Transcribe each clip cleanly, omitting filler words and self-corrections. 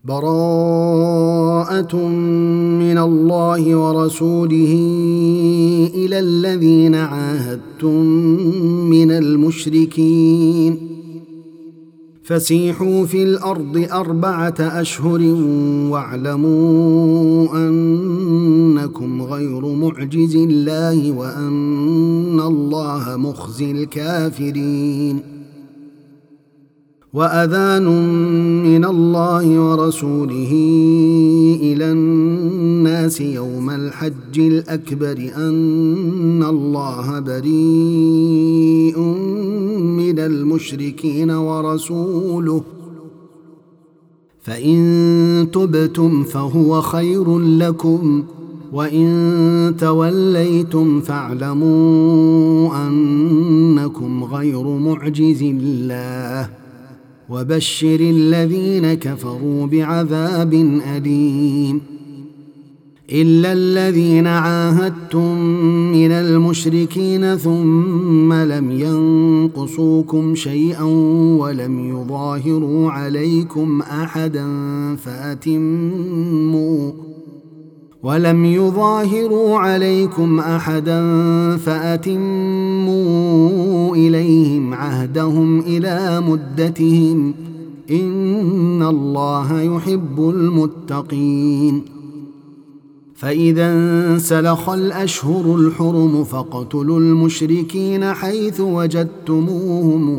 براءة من الله ورسوله إلى الذين عاهدتم من المشركين فسيحوا في الأرض 4 أشهر واعلموا أنكم غير معجز الله وأن الله مخزي الكافرين. وأذان من الله ورسوله إلى الناس يوم الحج الأكبر أن الله بريء من المشركين ورسوله فإن تبتم فهو خير لكم وإن توليتم فاعلموا أنكم غير معجز الله وبشر الذين كفروا بعذاب أليم. إلا الذين عاهدتم من المشركين ثم لم ينقصوكم شيئا ولم يظاهروا عليكم أحدا فأتموا إليهم عهدهم إلى مدتهم إن الله يحب المتقين. فإذا انسلخ الأشهر الحرم فاقتلوا المشركين حيث وجدتموهم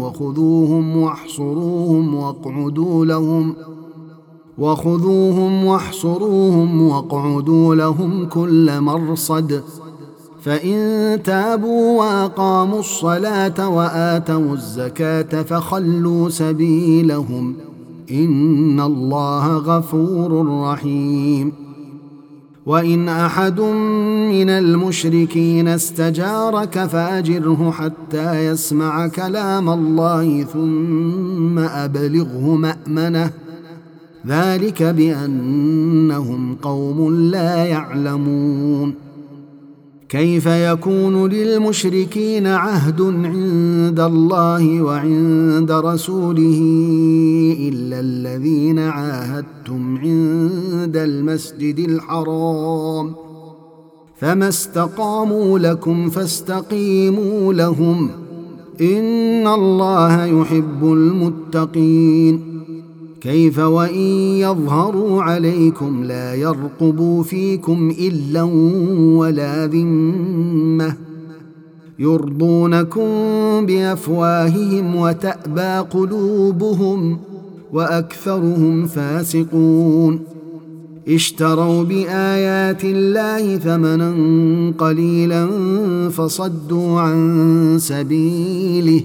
وخذوهم واقعدوا لهم كل مرصد. فإن تابوا وأقاموا الصلاة وآتوا الزكاة فخلوا سبيلهم إن الله غفور رحيم. وإن أحد من المشركين استجارك فأجره حتى يسمع كلام الله ثم أبلغه مأمنه ذلك بأنهم قوم لا يعلمون. كيف يكون للمشركين عهد عند الله وعند رسوله إلا الذين عاهدتم عند المسجد الحرام فما استقاموا لكم فاستقيموا لهم إن الله يحب المتقين. كيف وإن يظهروا عليكم لا يرقبوا فيكم إلا ولا ذمة يرضونكم بأفواههم وتأبى قلوبهم وأكثرهم فاسقون. اشتروا بآيات الله ثمنا قليلا فصدوا عن سبيله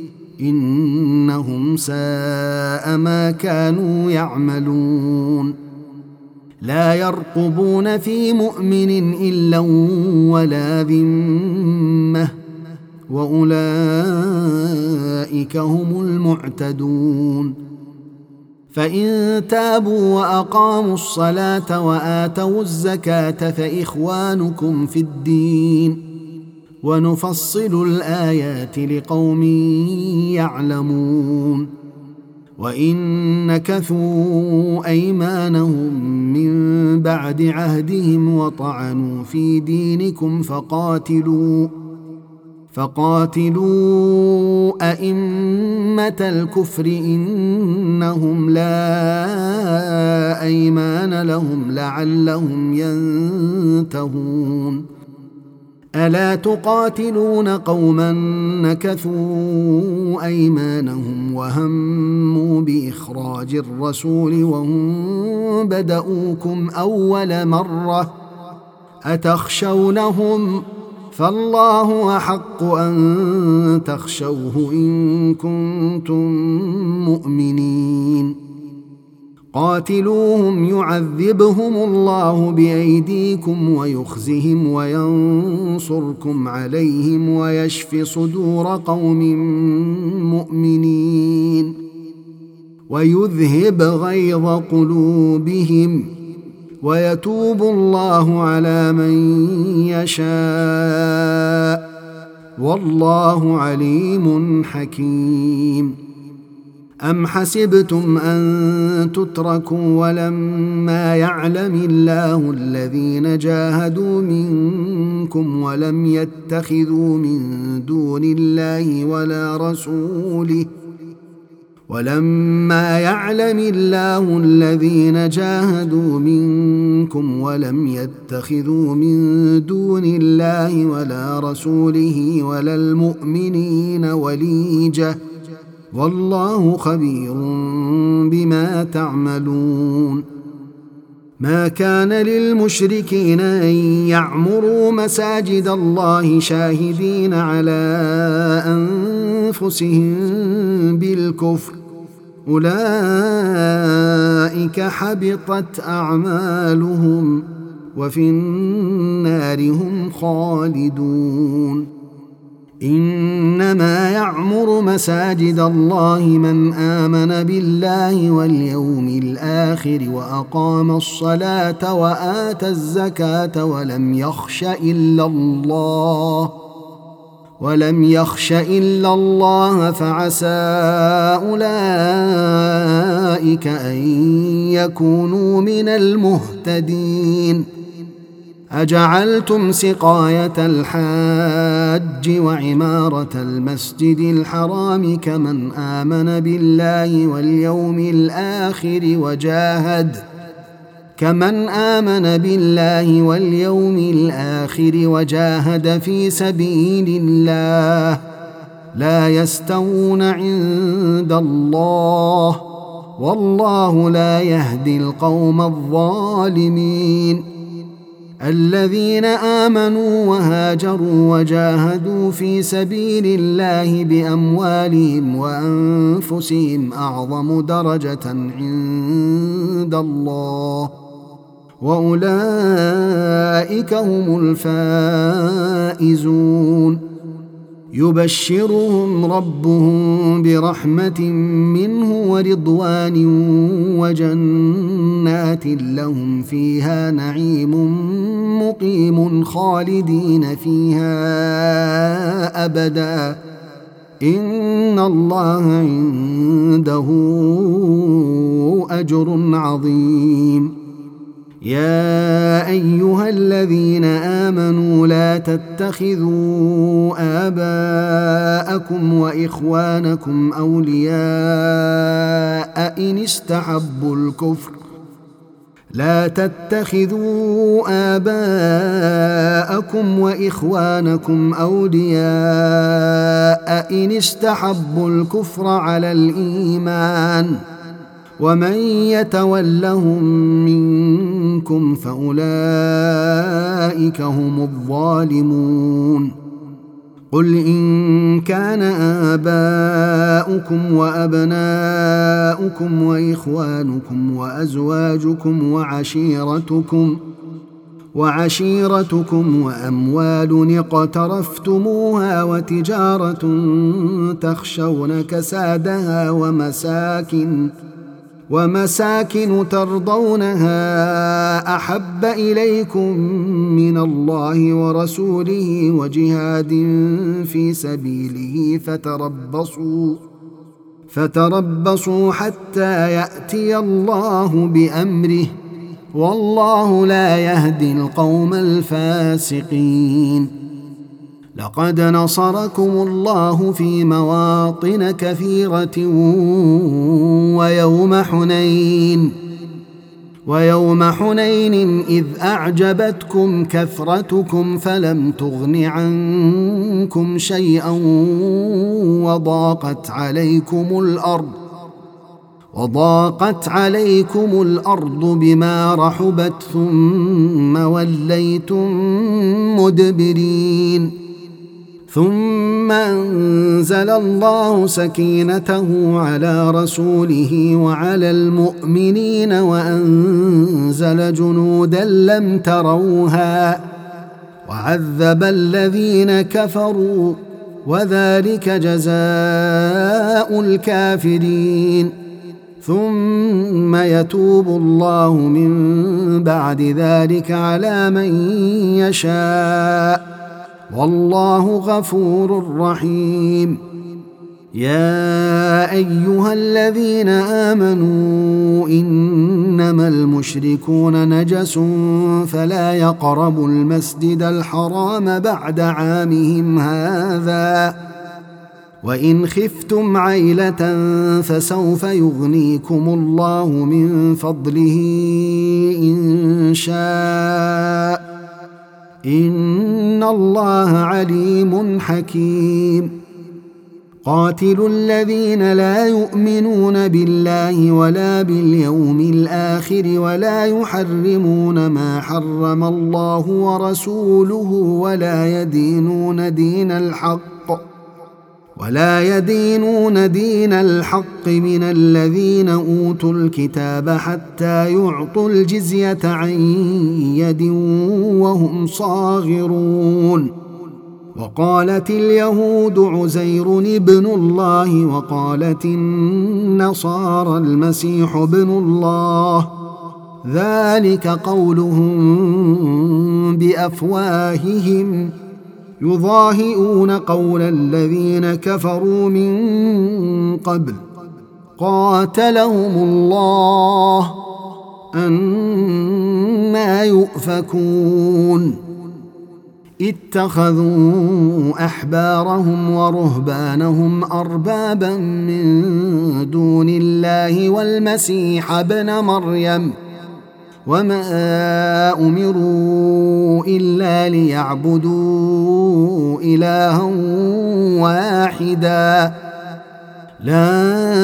إنهم ساء ما كانوا يعملون. لا يرقبون في مؤمن إلا ولا ذمة وأولئك هم المعتدون. فإن تابوا وأقاموا الصلاة وآتوا الزكاة فإخوانكم في الدين ونفصل الآيات لقوم يعلمون. وإن نكثوا أيمانهم من بعد عهدهم وطعنوا في دينكم فقاتلوا أئمة الكفر إنهم لا أيمان لهم لعلهم ينتهون. ألا تقاتلون قوما نكثوا أيمانهم وهموا بإخراج الرسول وهم بدؤوكم أول مرة أتخشونهم فالله أحق أن تخشوه إن كنتم مؤمنين. قاتلوهم يعذبهم الله بأيديكم ويخزهم وينصركم عليهم ويشف صدور قوم مؤمنين ويذهب غيظ قلوبهم ويتوب الله على من يشاء والله عليم حكيم. أم حسبتم أن تتركوا ولما يعلم الله الذين جاهدوا منكم ولم يتخذوا من دون الله ولا رسوله ولا المؤمنين وليجة والله خبير بما تعملون. ما كان للمشركين أن يعمروا مساجد الله شاهدين على أنفسهم بالكفر، أولئك حبطت أعمالهم وفي النار هم خالدون. إنما يعمر مساجد الله من آمن بالله واليوم الآخر وأقام الصلاة وآتى الزكاة ولم يخش إلا الله فعسى أولئك أن يكونوا من المهتدين. أجعلتم سقاية الحاج وعمارة المسجد الحرام كمن آمن بالله واليوم الآخر وجاهد في سبيل الله لا يستوون عند الله والله لا يهدي القوم الظالمين. الذين آمنوا وهاجروا وجاهدوا في سبيل الله بأموالهم وأنفسهم أعظم درجة عند الله وأولئك هم الفائزون. يبشرهم ربهم برحمة منه ورضوان وجنات لهم فيها نعيم مقيم خالدين فيها أبدا إن الله عنده أجر عظيم. يا أيها الذين آمنوا لا تتخذوا آباءكم وإخوانكم أولياء إن استحبوا الكفر على الإيمان ومن يتولهم منكم فأولئك هم الظالمون. قل إن كان آباؤكم وأبناؤكم وإخوانكم وأزواجكم وعشيرتكم وأموال اقترفتموها وتجارة تخشون كسادها ومساكن ترضونها أحب إليكم من الله ورسوله وجهاد في سبيله فتربصوا حتى يأتي الله بأمره والله لا يهدي القوم الفاسقين. لقد نصركم الله في مواطن كثيرة ويوم حنين إذ أعجبتكم كثرتكم فلم تغن عنكم شيئا وضاقت عليكم الأرض بما رحبت ثم وليتم مدبرين. ثم أنزل الله سكينته على رسوله وعلى المؤمنين وأنزل جنودا لم تروها وعذب الذين كفروا وذلك جزاء الكافرين. ثم يتوب الله من بعد ذلك على من يشاء والله غفور رحيم. يا أيها الذين آمنوا إنما المشركون نجس فلا يقربوا المسجد الحرام بعد عامهم هذا وإن خفتم عيلة فسوف يغنيكم الله من فضله إن شاء إن الله عليم حكيم قاتلوا الذين لا يؤمنون بالله ولا باليوم الآخر ولا يحرمون ما حرم الله ورسوله ولا يدينون دين الحق من الذين أوتوا الكتاب حتى يعطوا الجزية عن يد وهم صاغرون وقالت اليهود عزير ابن الله وقالت النصارى المسيح ابن الله ذلك قولهم بأفواههم يضاهئون قول الذين كفروا من قبل قاتلهم الله أنى يؤفكون اتخذوا أحبارهم ورهبانهم أربابا من دون الله والمسيح ابن مريم وما أمروا إلا ليعبدوا إلها واحدا لا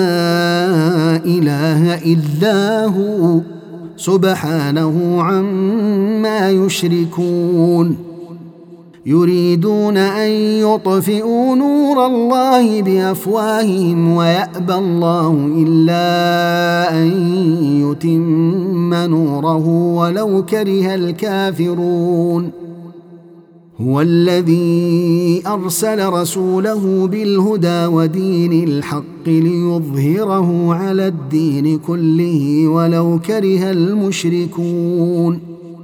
إله إلا هو سبحانه عما يشركون يريدون أن يطفئوا نور الله بأفواههم ويأبى الله إلا أن يتم نوره ولو كره الكافرون هو الذي أرسل رسوله بالهدى ودين الحق ليظهره على الدين كله ولو كره المشركون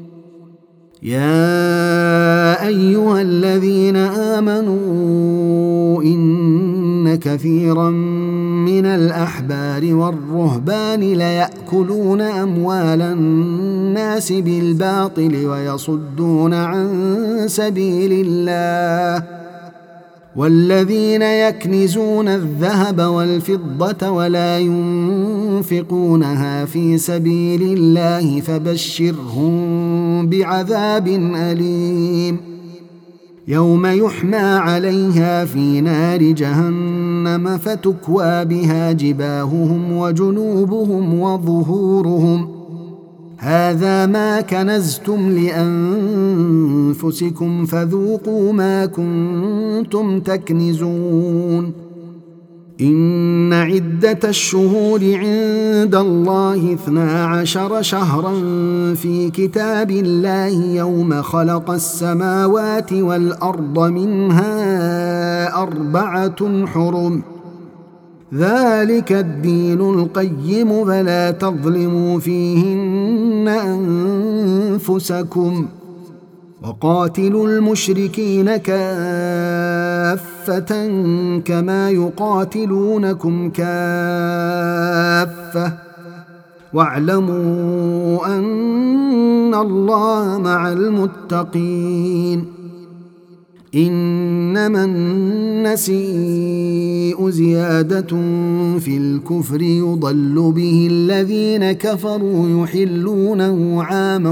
يا أيها الذين آمنوا إن كثيرا من الأحبار والرهبان ليأكلون أموال الناس بالباطل ويصدون عن سبيل الله والذين يكنزون الذهب والفضة ولا ينفقونها في سبيل الله فبشرهم بعذاب أليم يوم يحمى عليها في نار جهنم فتكوى بها جباههم وجنوبهم وظهورهم هذا ما كنزتم لأنفسكم فذوقوا ما كنتم تكنزون إن عدة الشهور عند الله 12 شهرا في كتاب الله يوم خلق السماوات والأرض منها 4 حرم ذلك الدين القيم فلا تظلموا فيهن أنفسكم وقاتلوا المشركين كافة كما يقاتلونكم كافة واعلموا أن الله مع المتقين إنما النسيء زيادة في الكفر يضل به الذين كفروا يحلونه عاما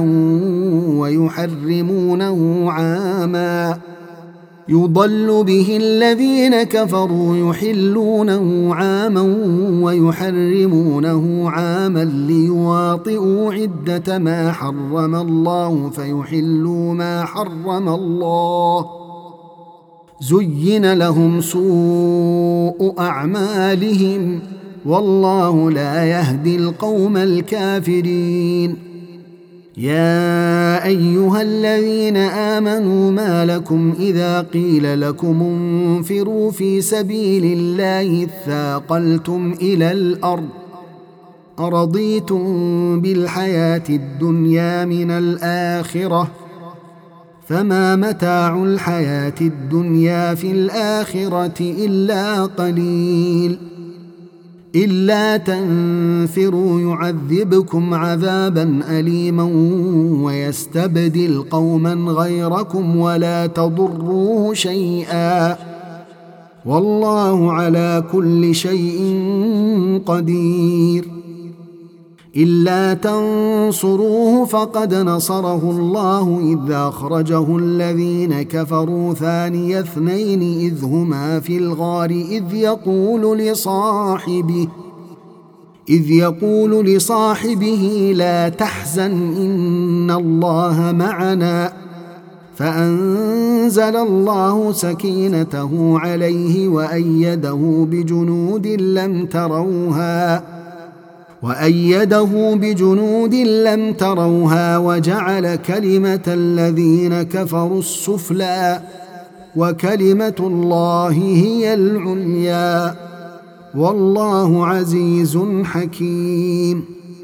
ويحرمونه عاما ليواطئوا عدة ما حرم الله فيحلوا ما حرم الله زين لهم سوء أعمالهم والله لا يهدي القوم الكافرين يا أيها الذين آمنوا ما لكم إذا قيل لكم انفروا في سبيل الله اثاقلتم إلى الأرض أرضيتم بالحياة الدنيا من الآخرة فما متاع الحياة الدنيا في الآخرة إلا قليل إلا تنفروا يعذبكم عذابا أليما ويستبدل قوما غيركم ولا تضروه شيئا والله على كل شيء قدير إلا تنصروه فقد نصره الله إذ أخرجه الذين كفروا ثاني اثنين إذ هما في الغار إذ يقول لصاحبه لا تحزن إن الله معنا فأنزل الله سكينته عليه وأيده بجنود لم تروها وجعل كلمة الذين كفروا السفلى وكلمة الله هي العليا والله عزيز حكيم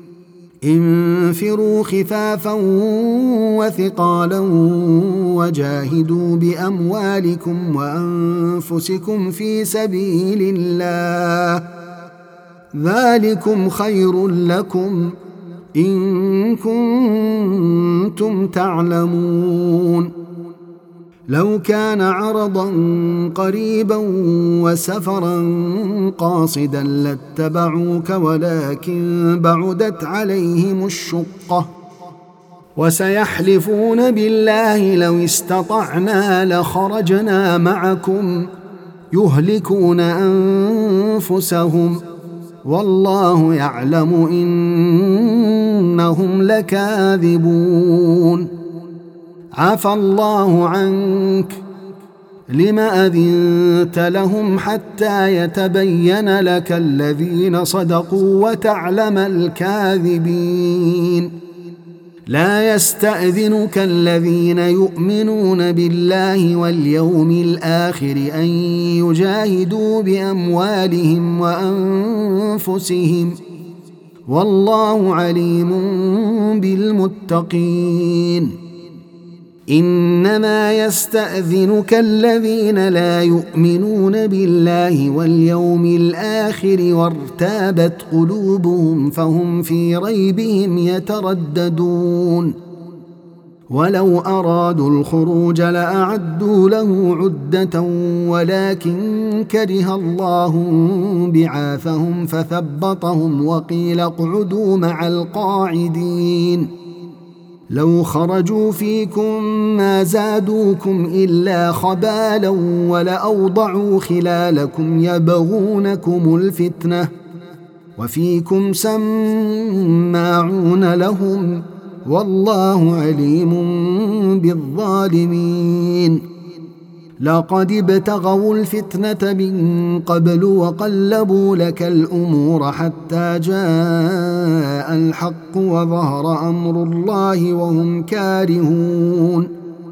انفروا خفافا وثقالا وجاهدوا بأموالكم وأنفسكم في سبيل الله ذلكم خير لكم إن كنتم تعلمون لو كان عرضا قريبا وسفرا قاصدا لاتبعوك ولكن بعدت عليهم الشقة وسيحلفون بالله لو استطعنا لخرجنا معكم يهلكون أنفسهم والله يعلم إنهم لكاذبون عفى الله عنك لم أذنت لهم حتى يتبين لك الذين صدقوا وتعلم الكاذبين لا يستأذنك الذين يؤمنون بالله واليوم الآخر أن يجاهدوا بأموالهم وأنفسهم والله عليم بالمتقين إنما يستأذنك الذين لا يؤمنون بالله واليوم الآخر وارتابت قلوبهم فهم في ريبهم يترددون ولو أرادوا الخروج لأعدوا له عدة ولكن كره الله بعاثهم فثبطهم وقيل اقعدوا مع القاعدين لو خرجوا فيكم ما زادوكم إلا خبالا ولأوضعوا خلالكم يبغونكم الفتنة وفيكم سماعون لهم والله عليم بالظالمين لقد ابتغوا الفتنة من قبل وقلبوا لك الأمور حتى جاء الحق وظهر أمر الله وهم كارهون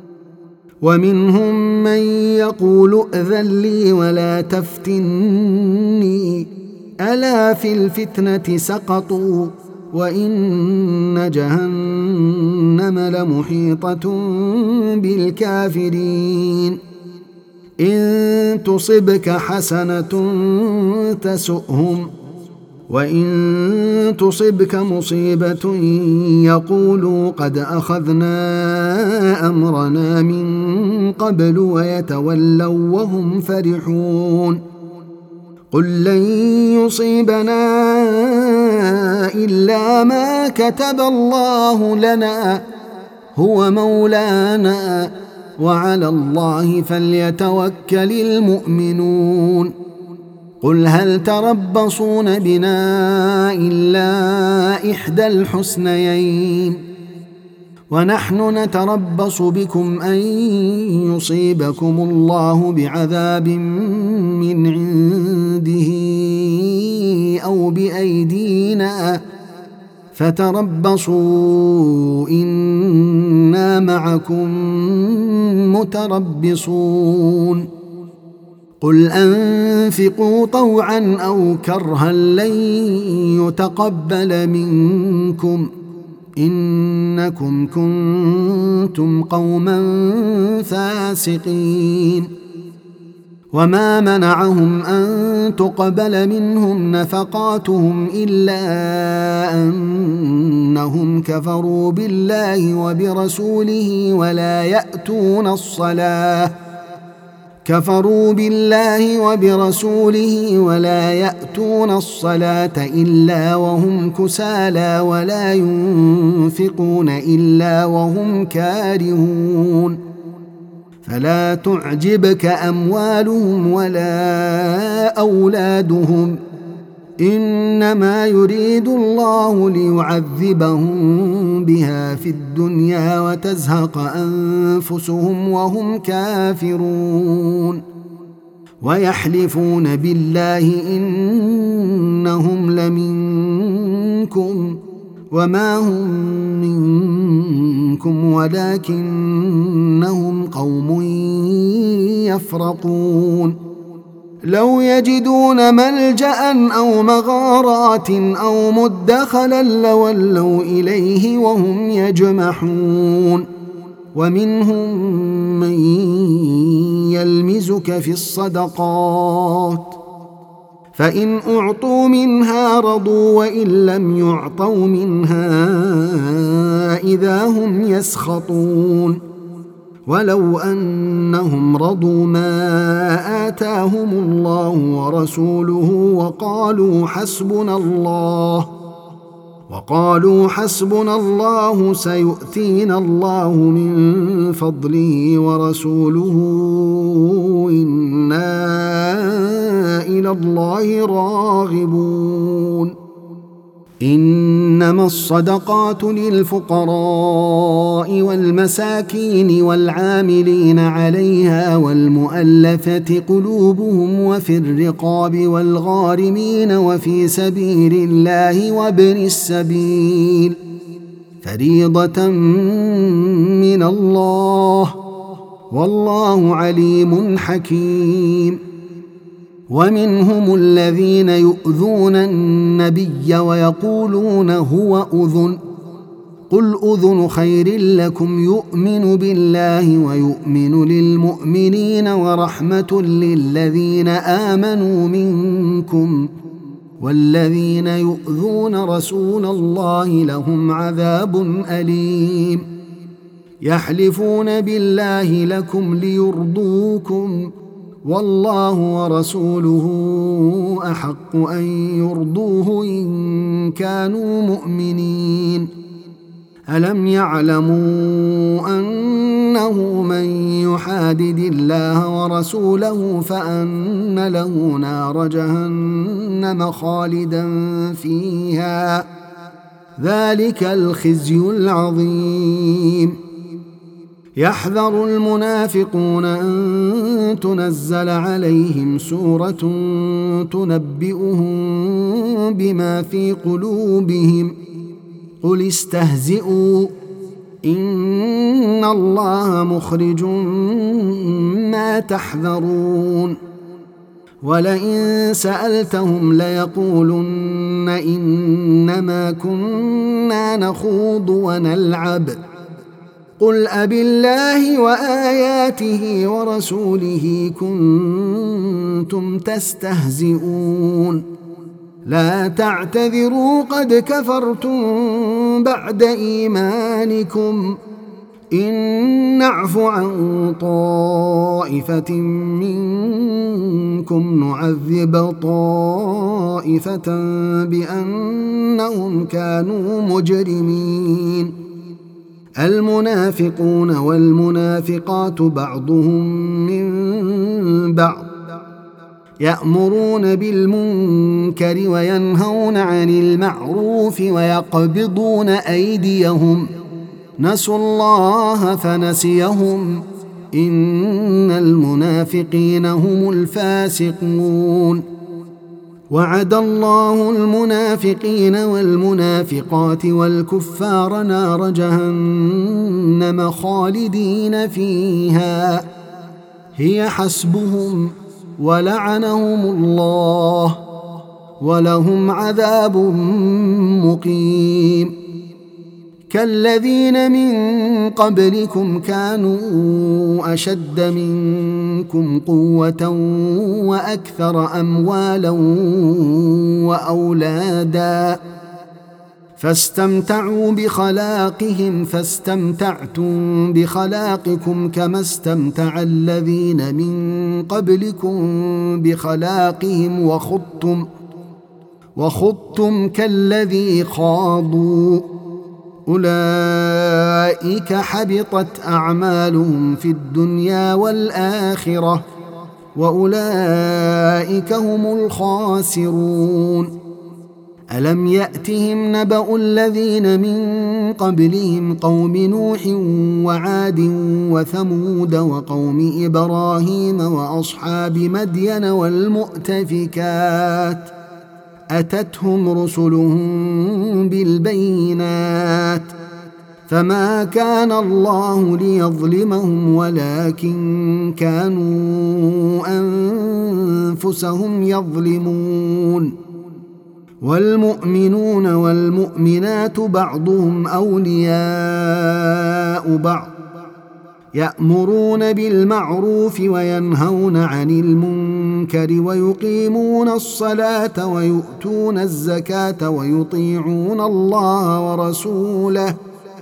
ومنهم من يقول ائذن لي ولا تفتني ألا في الفتنة سقطوا وإن جهنم لمحيطة بالكافرين إن تصبك حسنة تسؤهم وإن تصبك مصيبة يقولوا قد أخذنا أمرنا من قبل ويتولوا وهم فرحون قل لن يصيبنا إلا ما كتب الله لنا هو مولانا وعلى الله فليتوكل المؤمنون قل هل تربصون بنا إلا إحدى الحسنيين ونحن نتربص بكم أن يصيبكم الله بعذاب من عنده أو بأيدينا فتربصوا إنا معكم متربصون قل أنفقوا طوعا أو كرها لن يتقبل منكم إنكم كنتم قوما فاسقين. وما منعهم أن تقبل منهم نفقاتهم إلا أنهم كفروا بالله وبرسوله ولا يأتون الصلاة إلا وهم كسالى ولا ينفقون إلا وهم كارهون. فلا تعجبك أموالهم ولا أولادهم، إنما يريد الله ليعذبهم بها في الدنيا وتزهق أنفسهم وهم كافرون. ويحلفون بالله إنهم لمنكم وما هم منكم ولكنهم قوم يفرقون. لو يجدون ملجأ أو مغارات أو مدخلا لولوا إليه وهم يجمحون. ومنهم من يلمزك في الصدقات فإن أعطوا منها رضوا وإن لم يعطوا منها إذا هم يسخطون. ولو أنهم رضوا ما آتاهم الله ورسوله وقالوا حسبنا الله سيؤتينا الله من فضله ورسوله إنا إلى الله راغبون. إنما الصدقات للفقراء والمساكين والعاملين عليها والمؤلفة قلوبهم وفي الرقاب والغارمين وفي سبيل الله وابن السبيل فريضة من الله والله عليم حكيم. ومنهم الذين يؤذون النبي ويقولون هو أذن قل أذن خير لكم يؤمن بالله ويؤمن للمؤمنين ورحمة للذين آمنوا منكم والذين يؤذون رسول الله لهم عذاب أليم. يحلفون بالله لكم ليرضوكم والله ورسوله أحق أن يرضوه إن كانوا مؤمنين. ألم يعلموا أنه من يحادد الله ورسوله فأن له نار جهنم خالدا فيها ذلك الخزي العظيم. يحذر المنافقون أن تنزل عليهم سورة تنبئهم بما في قلوبهم قل استهزئوا إن الله مخرج ما تحذرون. ولئن سألتهم ليقولن إنما كنا نخوض ونلعب قل أبالله وآياته ورسوله كنتم تستهزئون لا تعتذروا قد كفرتم بعد إيمانكم إن نعف عن طائفة منكم نعذب طائفة بأنهم كانوا مجرمين. المنافقون والمنافقات بعضهم من بعض يأمرون بالمنكر وينهون عن المعروف ويقبضون أيديهم نسوا الله فنسيهم إن المنافقين هم الفاسقون. وعد الله المنافقين والمنافقات والكفار نار جهنم خالدين فيها هي حسبهم ولعنهم الله ولهم عذاب مقيم. كالذين من قبلكم كانوا أشد منكم قوة وأكثر أموالا وأولادا فاستمتعوا بخلاقهم فاستمتعتم بخلاقكم كما استمتع الذين من قبلكم بخلاقهم وخضتم كالذي خاضوا أولئك حبطت أعمالهم في الدنيا والآخرة وأولئك هم الخاسرون ألم يأتهم نبأ الذين من قبلهم قوم نوح وعاد وثمود وقوم إبراهيم وأصحاب مدين والمؤتفكات أتتهم رسلهم بالبينات فما كان الله ليظلمهم ولكن كانوا أنفسهم يظلمون والمؤمنون والمؤمنات بعضهم أولياء بعض يأمرون بالمعروف وينهون عن المنكر ويقيمون الصلاة ويؤتون الزكاة ويطيعون الله ورسوله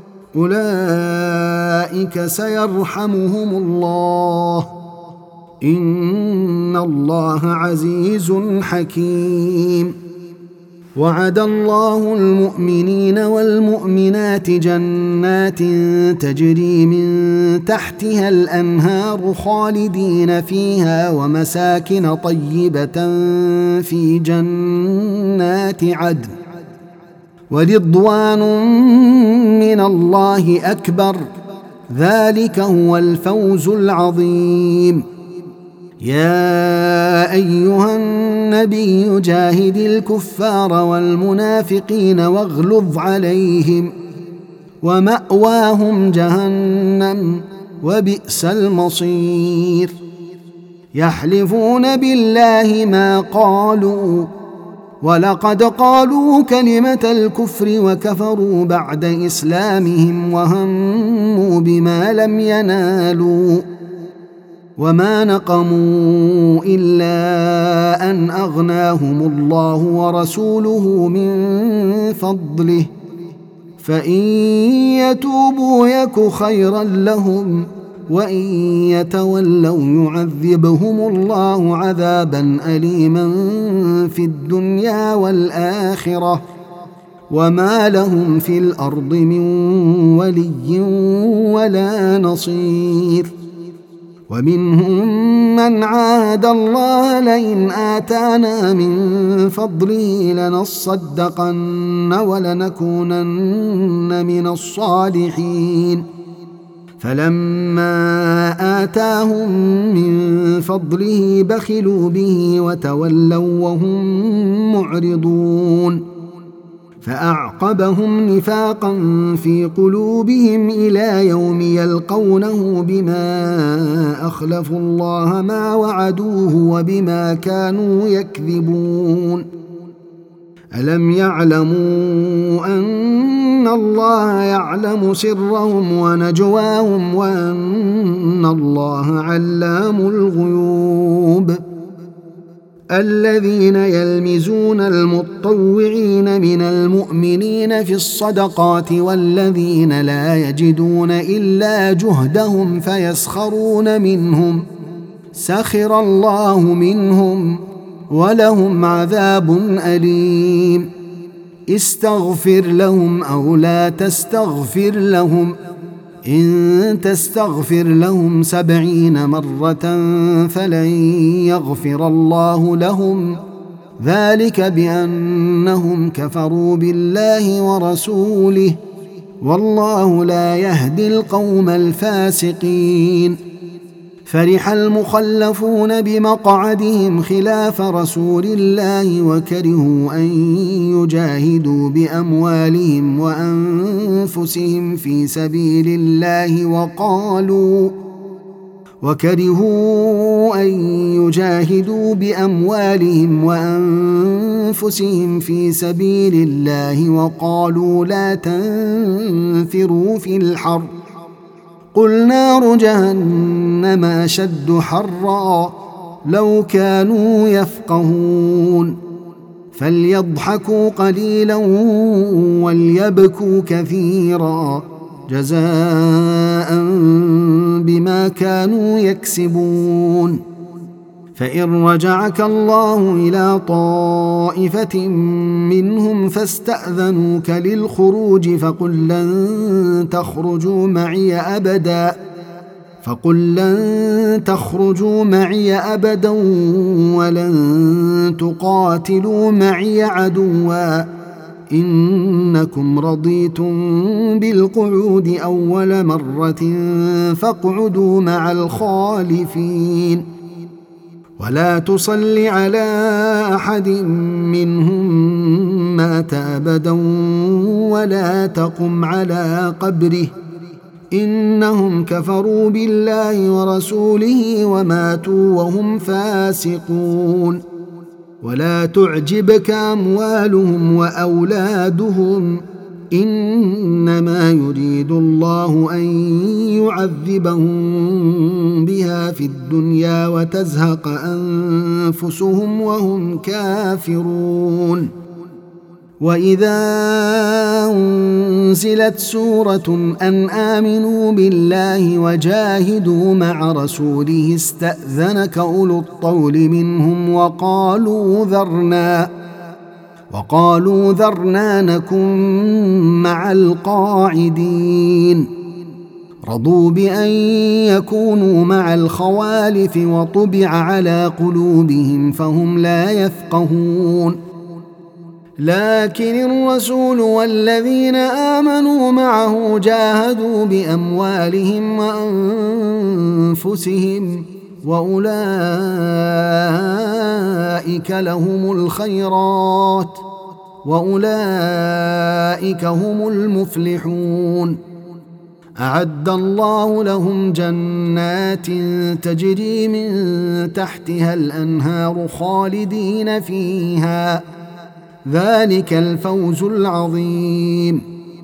أولئك سيرحمهم الله إن الله عزيز حكيم وعد الله المؤمنين والمؤمنات جنات تجري من تحتها الأنهار خالدين فيها ومساكن طيبة في جنات عدن ورضوان من الله أكبر ذلك هو الفوز العظيم يا أيها النبي جاهد الكفار والمنافقين واغلظ عليهم ومأواهم جهنم وبئس المصير يحلفون بالله ما قالوا ولقد قالوا كلمة الكفر وكفروا بعد إسلامهم وهموا بما لم ينالوا وما نقموا إلا أن أغناهم الله ورسوله من فضله فإن يتوبوا يك خيرا لهم وإن يتولوا يعذبهم الله عذابا أليما في الدنيا والآخرة وما لهم في الأرض من ولي ولا نصير ومنهم من عاهد الله لئن آتانا من فضله لنصدقن ولنكونن من الصالحين فلما آتاهم من فضله بخلوا به وتولوا وهم معرضون فأعقبهم نفاقا في قلوبهم إلى يوم يلقونه بما أخلفوا الله ما وعدوه وبما كانوا يكذبون ألم يعلموا أن الله يعلم سرهم ونجواهم وأن الله علام الغيوب الذين يلمزون المطوعين من المؤمنين في الصدقات والذين لا يجدون إلا جهدهم فيسخرون منهم سخر الله منهم ولهم عذاب أليم استغفر لهم أو لا تستغفر لهم إن تستغفر لهم 70 مرة فلن يغفر الله لهم ذلك بأنهم كفروا بالله ورسوله والله لا يهدي القوم الفاسقين فرح المخلفون بمقعدهم خلاف رسول الله وكرهوا أن يجاهدوا بأموالهم وأنفسهم في سبيل الله وكرهوا أن يجاهدوا بأموالهم وأنفسهم في سبيل الله وقالوا لا تنفروا في الحر قل نار جهنم أشد حرا لو كانوا يفقهون فليضحكوا قليلا وليبكوا كثيرا جزاء بما كانوا يكسبون فإن رجعك الله إلى طائفة منهم فاستأذنوك للخروج فقل لن تخرجوا معي أبدا ولن تقاتلوا معي عدوا إنكم رضيتم بالقعود أول مرة فاقعدوا مع الخالفين ولا تصل على أحد منهم مات أبدا ولا تقم على قبره إنهم كفروا بالله ورسوله وماتوا وهم فاسقون ولا تعجبك أموالهم وأولادهم إنما يريد الله أن يعذبهم بها في الدنيا وتزهق أنفسهم وهم كافرون وإذا أنزلت سورة أن آمنوا بالله وجاهدوا مع رسوله استأذنك أولو الطول منهم وقالوا ذرنا نكن مع القاعدين رضوا بأن يكونوا مع الخوالف وطبع على قلوبهم فهم لا يفقهون لكن الرسول والذين آمنوا معه جاهدوا بأموالهم وأنفسهم وأولئك لهم الخيرات وأولئك هم المفلحون أعد الله لهم جنات تجري من تحتها الأنهار خالدين فيها ذلك الفوز العظيم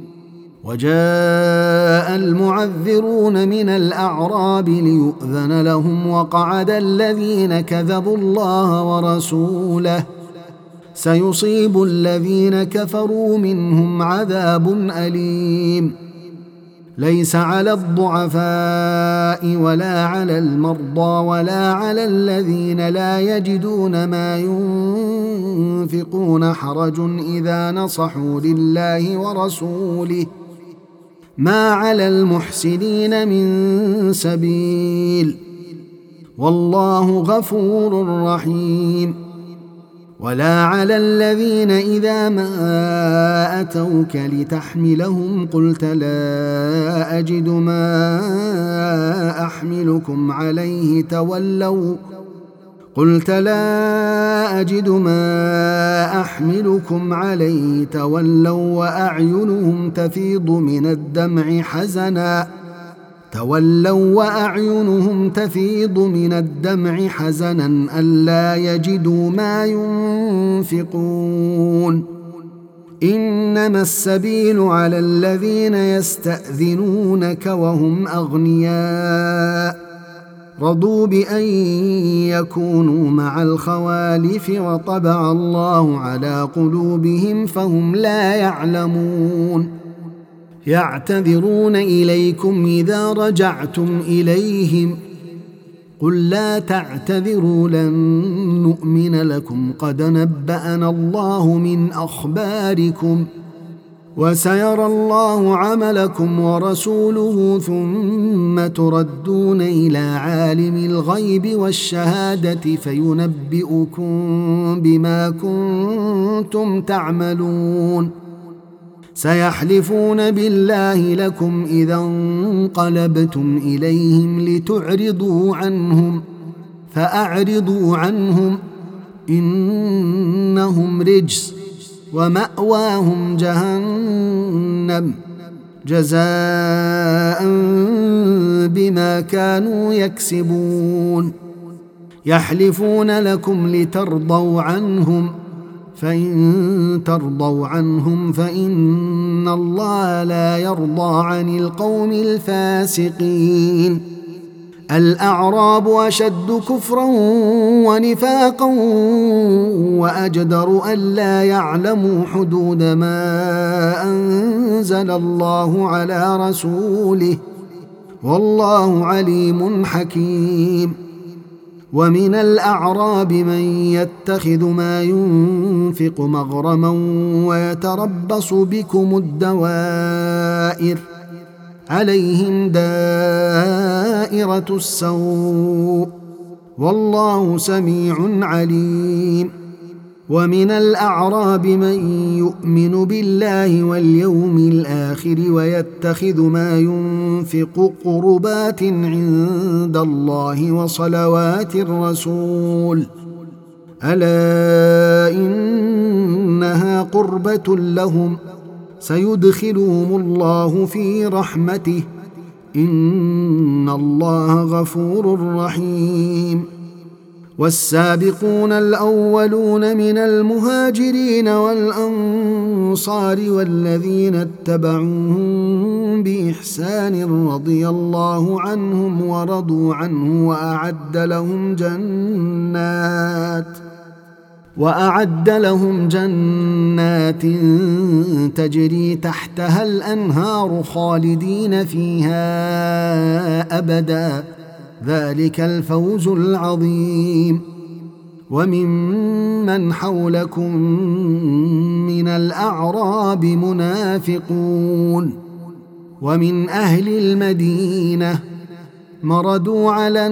وجاء المعذرون من الأعراب ليؤذن لهم وقعد الذين كذبوا الله ورسوله سيصيب الذين كفروا منهم عذاب أليم ليس على الضعفاء ولا على المرضى ولا على الذين لا يجدون ما ينفقون حرج إذا نصحوا لله ورسوله ما على المحسنين من سبيل والله غفور رحيم ولا على الذين إذا ما أتوك لتحملهم قلت لا أجد ما أحملكم عليه تولوا وأعينهم تفيض من الدمع حزنا ألا يجدوا ما ينفقون إنما السبيل على الذين يستأذنونك وهم أغنياء رضوا بأن يكونوا مع الخوالف وطبع الله على قلوبهم فهم لا يعلمون يعتذرون إليكم إذا رجعتم إليهم قل لا تعتذروا لن نؤمن لكم قد نبأنا الله من أخباركم وسيرى الله عملكم ورسوله ثم تردون إلى عالم الغيب والشهادة فينبئكم بما كنتم تعملون سيحلفون بالله لكم إذا انقلبتم إليهم لتعرضوا عنهم فأعرضوا عنهم إنهم رجس ومأواهم جهنم جزاء بما كانوا يكسبون يحلفون لكم لترضوا عنهم فإن ترضوا عنهم فإن الله لا يرضى عن القوم الفاسقين الأعراب أشد كفرا ونفاقا وأجدر ألا يعلموا حدود ما أنزل الله على رسوله والله عليم حكيم ومن الأعراب من يتخذ ما ينفق مغرما ويتربص بكم الدوائر عليهم دائرة السوء والله سميع عليم ومن الأعراب من يؤمن بالله واليوم الآخر ويتخذ ما ينفق قربات عند الله وصلوات الرسول ألا إنها قربة لهم سيدخلهم الله في رحمته إن الله غفور رحيم والسابقون الأولون من المهاجرين والأنصار والذين اتبعوهم بإحسان رضي الله عنهم ورضوا عنه وأعد لهم جنات تجري تحتها الأنهار خالدين فيها أبدا ذلك الفوز العظيم وممن حولكم من الأعراب منافقون ومن أهل المدينة مردوا على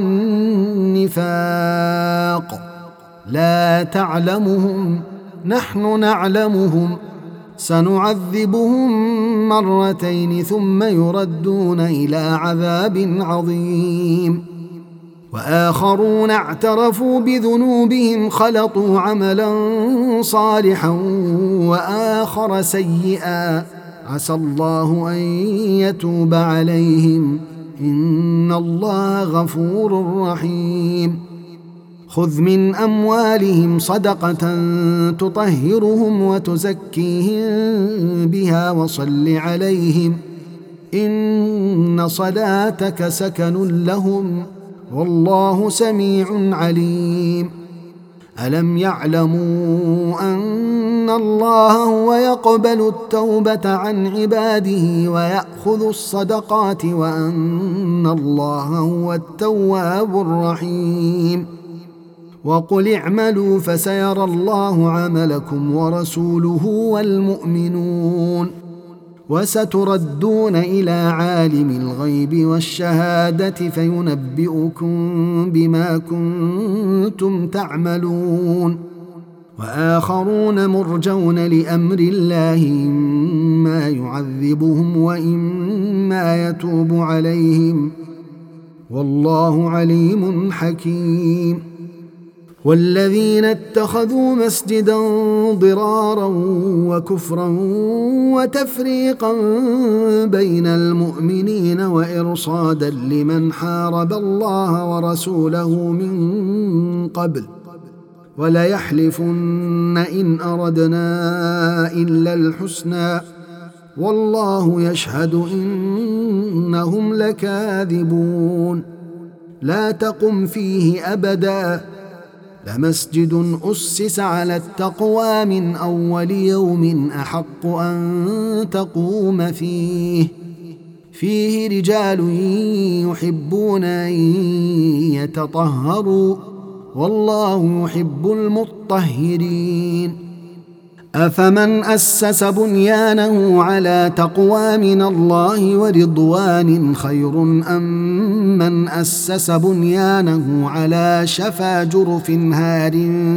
النفاق لا تعلمهم نحن نعلمهم سنعذبهم مرتين ثم يردون إلى عذاب عظيم وآخرون اعترفوا بذنوبهم خلطوا عملا صالحا وآخر سيئا عسى الله أن يتوب عليهم إن الله غفور رحيم خذ من أموالهم صدقة تطهرهم وتزكيهم بها وصل عليهم إن صلاتك سكن لهم والله سميع عليم ألم يعلموا أن الله هو يقبل التوبة عن عباده ويأخذ الصدقات وأن الله هو التواب الرحيم وقل اعملوا فسيرى الله عملكم ورسوله والمؤمنون وستردون إلى عالم الغيب والشهادة فينبئكم بما كنتم تعملون وآخرون مرجون لأمر الله إما يعذبهم وإما يتوب عليهم والله عليم حكيم والذين اتخذوا مسجدا ضرارا وكفرا وتفريقا بين المؤمنين وإرصادا لمن حارب الله ورسوله من قبل وليحلفن إن أردنا إلا الحسنى والله يشهد إنهم لكاذبون لا تقم فيه أبدا لمسجد أسس على التقوى من أول يوم أحق أن تقوم فيه رجال يحبون أن يتطهروا والله يحب المطهرين أفمن أسس بنيانه على تقوى من الله ورضوان خير أم من أسس بنيانه على شفا جرف هار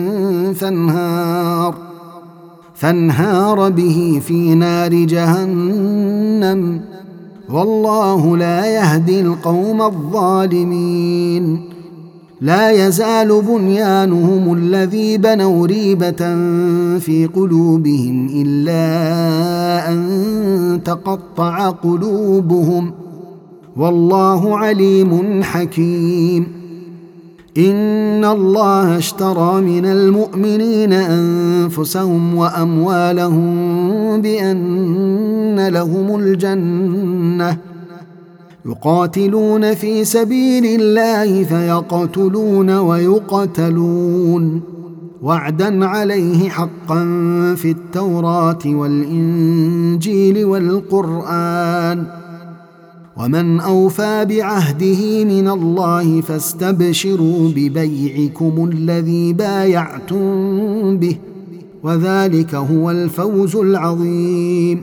فانهار به في نار جهنم والله لا يهدي القوم الظالمين لا يزال بنيانهم الذي بنوا ريبة في قلوبهم إلا أن تقطع قلوبهم والله عليم حكيم. إن الله اشترى من المؤمنين أنفسهم وأموالهم بأن لهم الجنة يقاتلون في سبيل الله فيقتلون ويقتلون وعدا عليه حقا في التوراة والإنجيل والقرآن ومن أوفى بعهده من الله فاستبشروا ببيعكم الذي بايعتم به وذلك هو الفوز العظيم.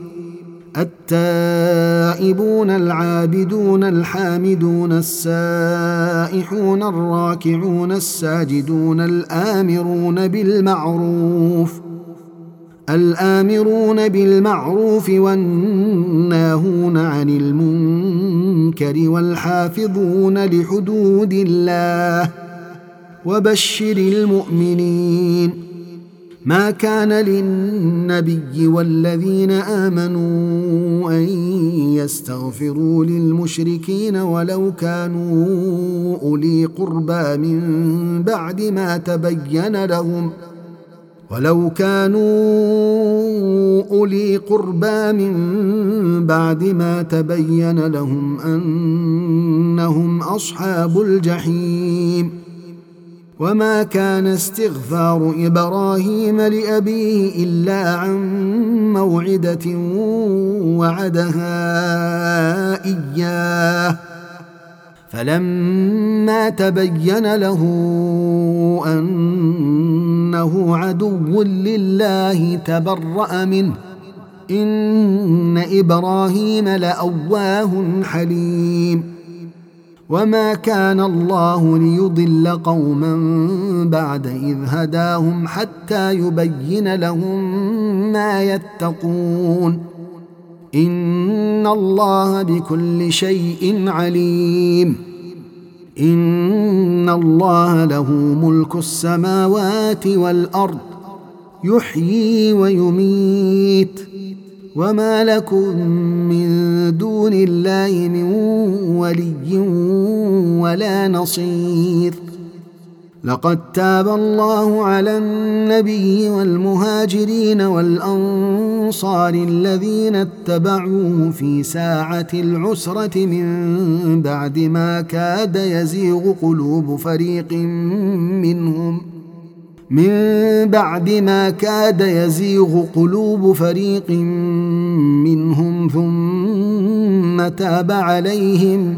التائبون العابدون الحامدون السائحون الراكعون الساجدون الآمرون بالمعروف والناهون عن المنكر والحافظون لحدود الله وبشر المؤمنين. ما كان للنبي والذين آمنوا أن يستغفروا للمشركين ولو كانوا أولي قربى من بعد ما تبين لهم أنهم أصحاب الجحيم. وما كان استغفار إبراهيم لأبيه إلا عن موعدة وعدها إياه فلما تبين له أنه عدو لله تبرأ منه إن إبراهيم لأواه حليم. وما كان الله ليضل قوما بعد إذ هداهم حتى يبين لهم ما يتقون إن الله بكل شيء عليم. إن الله له ملك السماوات والأرض يحيي ويميت وما لكم من دون الله من ولي ولا نصير. لقد تاب الله على النبي والمهاجرين والأنصار الذين اتبعوه في ساعة العسرة من بعد ما كاد يزيغ قلوب فريق منهم ثم تاب عليهم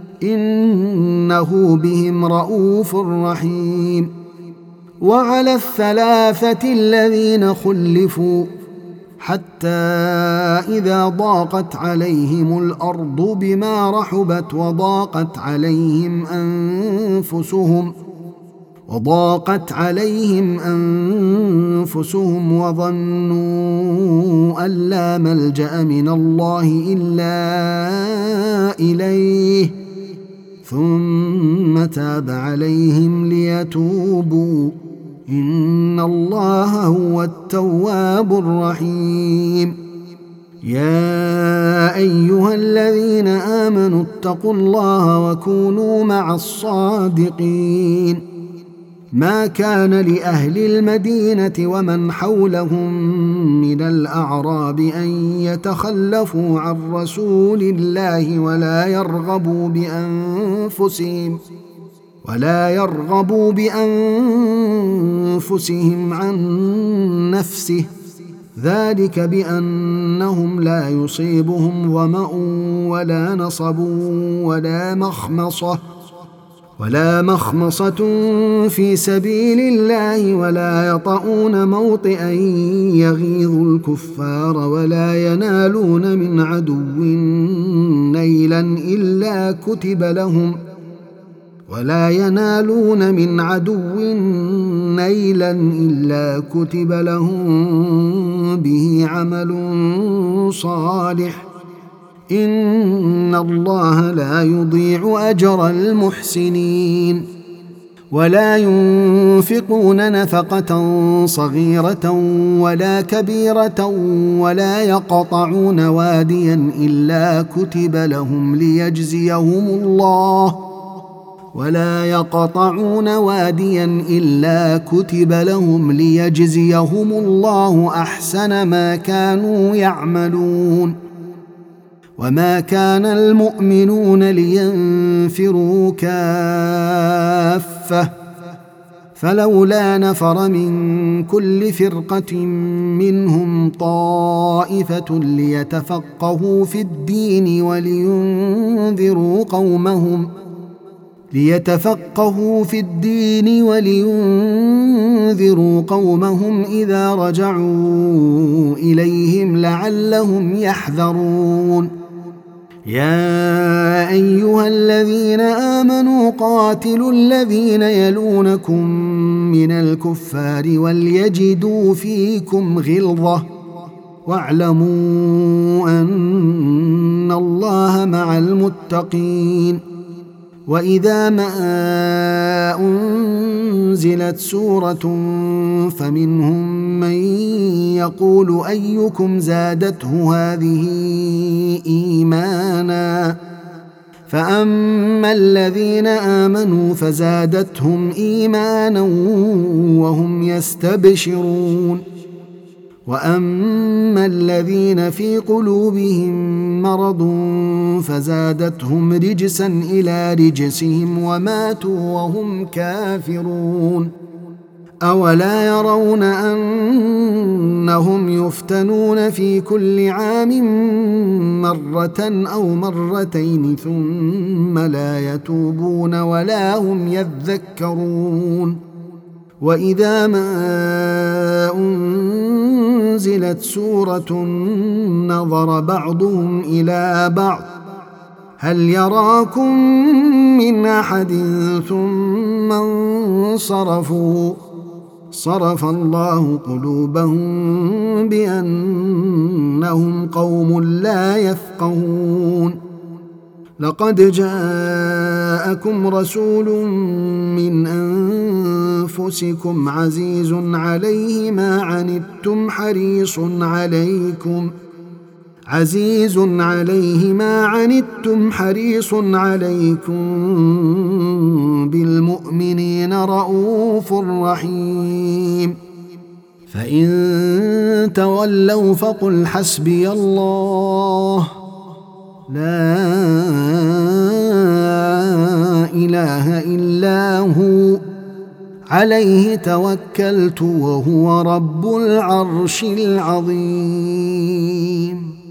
إنه بهم رءوف رحيم. وعلى الثلاثة الذين خلفوا حتى إذا ضاقت عليهم الأرض بما رحبت وضاقت عليهم أنفسهم وظنوا أن لا ملجأ من الله إلا إليه ثم تاب عليهم ليتوبوا إن الله هو التواب الرحيم. يا أيها الذين آمنوا اتقوا الله وكونوا مع الصادقين. ما كان لأهل المدينة ومن حولهم من الأعراب أن يتخلفوا عن رسول الله ولا يرغبوا بأنفسهم عن نفسه ذلك بأنهم لا يصيبهم ظمأ ولا نصب ولا مخمصة في سبيل الله ولا يطؤون موطئا يغيظ الكفار ولا ينالون من عدو نيلا إلا كتب لهم به عمل صالح إن الله لا يضيع أجر المحسنين. ولا ينفقون نفقة صغيرة ولا كبيرة ولا يقطعون واديا إلا كتب لهم ليجزيهم الله أحسن ما كانوا يعملون. وما كان المؤمنون لينفروا كافة فلولا نفر من كل فرقة منهم طائفة ليتفقهوا في الدين ولينذروا قومهم إذا رجعوا إليهم لعلهم يحذرون. يا أيها الذين آمنوا قاتلوا الذين يلونكم من الكفار وليجدوا فيكم غلظة واعلموا أن الله مع المتقين. وإذا ما أنزلت سورة فمنهم من يقول أيكم زادته هذه إيمانا فأما الذين آمنوا فزادتهم إيمانا وهم يستبشرون. وأما الذين في قلوبهم مرض فزادتهم رجسا إلى رجسهم وماتوا وهم كافرون. أولا يرون أنهم يفتنون في كل عام مرة أو مرتين ثم لا يتوبون ولا هم يذكرون. وإذا ما أنزلت سورة نظر بعضهم إلى بعض هل يراكم من أحد ثم انصرفوا صرف الله قلوبهم بأنهم قوم لا يفقهون. لقد جاءكم رسول من أنفسكم عزيز عليه ما عنتم حريص عليكم بالمؤمنين رؤوف رحيم. فإن تولوا فقل حسبي الله لا إله إلا هو عليه توكلت وهو رب العرش العظيم.